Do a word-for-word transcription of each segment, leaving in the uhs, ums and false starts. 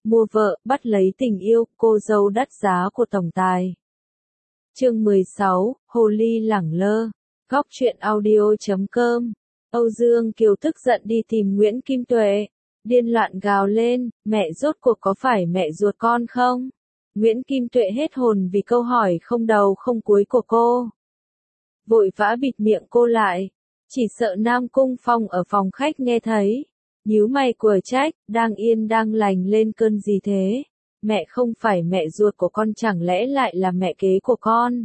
mua vợ, bắt lấy tình yêu, cô dâu đắt giá của tổng tài. Chương mười sáu, Hồ ly lẳng lơ. Góc truyện audio chấm com. Âu Dương Kiều tức giận đi tìm Nguyễn Kim Tuệ, điên loạn gào lên, mẹ rốt cuộc có phải mẹ ruột con không? Nguyễn Kim Tuệ hết hồn vì câu hỏi không đầu không cuối của cô. Vội vã bịt miệng cô lại, chỉ sợ Nam Cung Phong ở phòng khách nghe thấy. Nhíu mày của trách, đang yên đang lành lên cơn gì thế? Mẹ không phải mẹ ruột của con, chẳng lẽ lại là mẹ kế của con?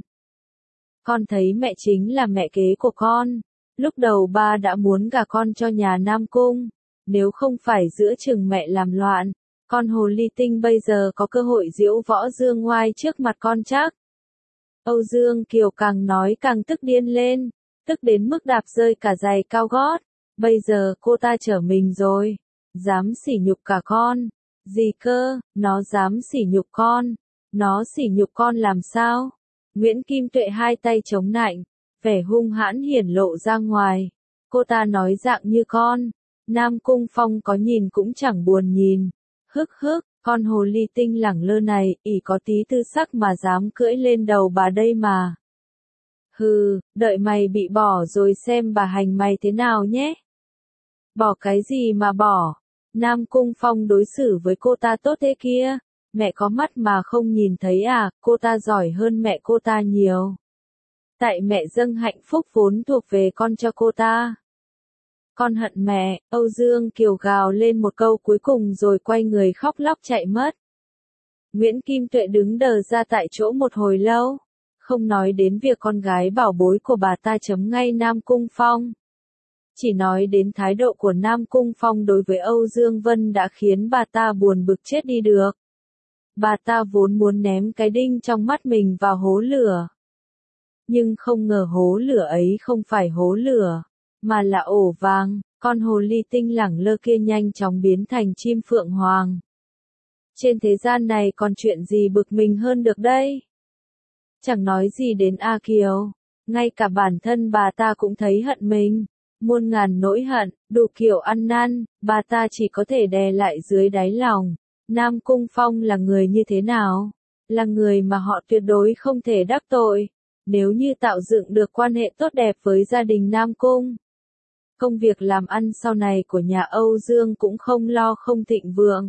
Con thấy mẹ chính là mẹ kế của con. Lúc đầu ba đã muốn gả con cho nhà Nam Cung. Nếu không phải giữa chừng mẹ làm loạn, con hồ ly tinh bây giờ có cơ hội diễu võ dương ngoai trước mặt con chắc. Âu Dương Kiều càng nói càng tức điên lên, tức đến mức đạp rơi cả giày cao gót. Bây giờ cô ta trở mình rồi, dám sỉ nhục cả con. Gì cơ, nó dám sỉ nhục con? Nó sỉ nhục con làm sao? Nguyễn Kim Tuệ hai tay chống nạnh, vẻ hung hãn hiển lộ ra ngoài. Cô ta nói dạng như con. Nam Cung Phong có nhìn cũng chẳng buồn nhìn. Hức hức, con hồ ly tinh lẳng lơ này, ỷ có tí tư sắc mà dám cưỡi lên đầu bà đây mà. Hừ, đợi mày bị bỏ rồi xem bà hành mày thế nào nhé. Bỏ cái gì mà bỏ? Nam Cung Phong đối xử với cô ta tốt thế kia. Mẹ có mắt mà không nhìn thấy à, cô ta giỏi hơn mẹ cô ta nhiều. Tại mẹ dâng hạnh phúc vốn thuộc về con cho cô ta. Con hận mẹ, Âu Dương Kiều gào lên một câu cuối cùng rồi quay người khóc lóc chạy mất. Nguyễn Kim Tuệ đứng đờ ra tại chỗ một hồi lâu, không nói đến việc con gái bảo bối của bà ta chấm ngay Nam Cung Phong. Chỉ nói đến thái độ của Nam Cung Phong đối với Âu Dương Vân đã khiến bà ta buồn bực chết đi được. Bà ta vốn muốn ném cái đinh trong mắt mình vào hố lửa. Nhưng không ngờ hố lửa ấy không phải hố lửa, mà là ổ vàng. Con hồ ly tinh lẳng lơ kia nhanh chóng biến thành chim phượng hoàng. Trên thế gian này còn chuyện gì bực mình hơn được đây? Chẳng nói gì đến A Kiều, ngay cả bản thân bà ta cũng thấy hận mình. Muôn ngàn nỗi hận, đủ kiểu ăn năn, bà ta chỉ có thể đè lại dưới đáy lòng. Nam Cung Phong là người như thế nào? Là người mà họ tuyệt đối không thể đắc tội. Nếu như tạo dựng được quan hệ tốt đẹp với gia đình Nam Cung, công việc làm ăn sau này của nhà Âu Dương cũng không lo không thịnh vượng.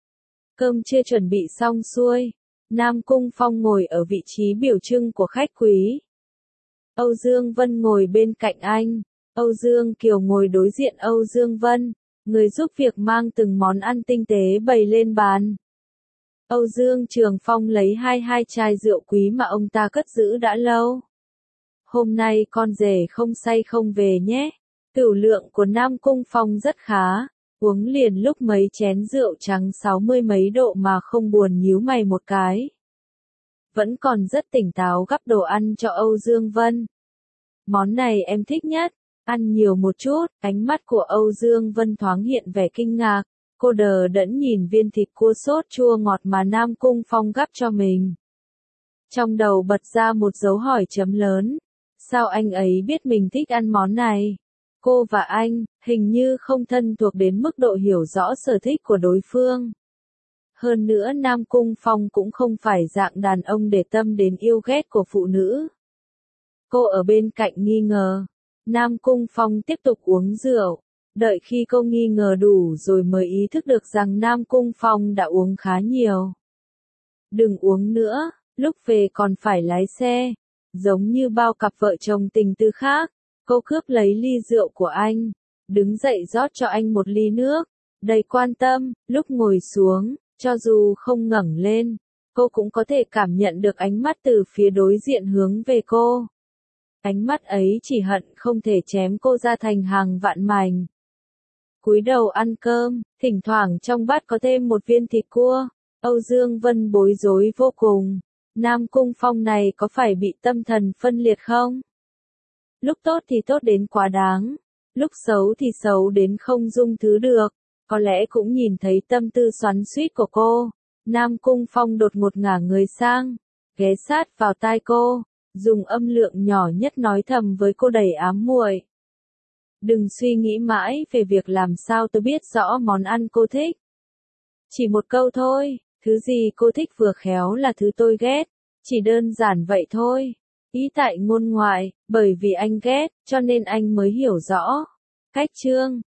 Cơm chưa chuẩn bị xong xuôi, Nam Cung Phong ngồi ở vị trí biểu trưng của khách quý. Âu Dương Vân ngồi bên cạnh anh. Âu Dương Kiều ngồi đối diện Âu Dương Vân, người giúp việc mang từng món ăn tinh tế bày lên bàn. Âu Dương Trường Phong lấy hai hai chai rượu quý mà ông ta cất giữ đã lâu. Hôm nay con rể không say không về nhé. Tửu lượng của Nam Cung Phong rất khá, uống liền lúc mấy chén rượu trắng sáu mươi mấy độ mà không buồn nhíu mày một cái. Vẫn còn rất tỉnh táo gắp đồ ăn cho Âu Dương Vân. Món này em thích nhất. Ăn nhiều một chút, ánh mắt của Âu Dương Vân thoáng hiện vẻ kinh ngạc, cô đờ đẫn nhìn viên thịt cua sốt chua ngọt mà Nam Cung Phong gắp cho mình. Trong đầu bật ra một dấu hỏi chấm lớn, sao anh ấy biết mình thích ăn món này? Cô và anh, hình như không thân thuộc đến mức độ hiểu rõ sở thích của đối phương. Hơn nữa Nam Cung Phong cũng không phải dạng đàn ông để tâm đến yêu ghét của phụ nữ. Cô ở bên cạnh nghi ngờ. Nam Cung Phong tiếp tục uống rượu, đợi khi cô nghi ngờ đủ rồi mới ý thức được rằng Nam Cung Phong đã uống khá nhiều. Đừng uống nữa, lúc về còn phải lái xe. Giống như bao cặp vợ chồng tình tư khác, cô cướp lấy ly rượu của anh, đứng dậy rót cho anh một ly nước, đầy quan tâm. Lúc ngồi xuống, cho dù không ngẩng lên, cô cũng có thể cảm nhận được ánh mắt từ phía đối diện hướng về cô. Ánh mắt ấy chỉ hận không thể chém cô ra thành hàng vạn mảnh. Cúi đầu ăn cơm, thỉnh thoảng trong bát có thêm một viên thịt cua. Âu Dương Vân bối rối vô cùng. Nam Cung Phong này có phải bị tâm thần phân liệt không? Lúc tốt thì tốt đến quá đáng, lúc xấu thì xấu đến không dung thứ được. Có lẽ cũng nhìn thấy tâm tư xoắn xuýt của cô. Nam Cung Phong đột ngột ngả người sang, ghé sát vào tai cô, dùng âm lượng nhỏ nhất nói thầm với cô đầy ám muội. Đừng suy nghĩ mãi về việc làm sao tôi biết rõ món ăn cô thích. Chỉ một câu thôi, thứ gì cô thích vừa khéo là thứ tôi ghét. Chỉ đơn giản vậy thôi. Ý tại ngôn ngoại, bởi vì anh ghét, cho nên anh mới hiểu rõ. Cách chương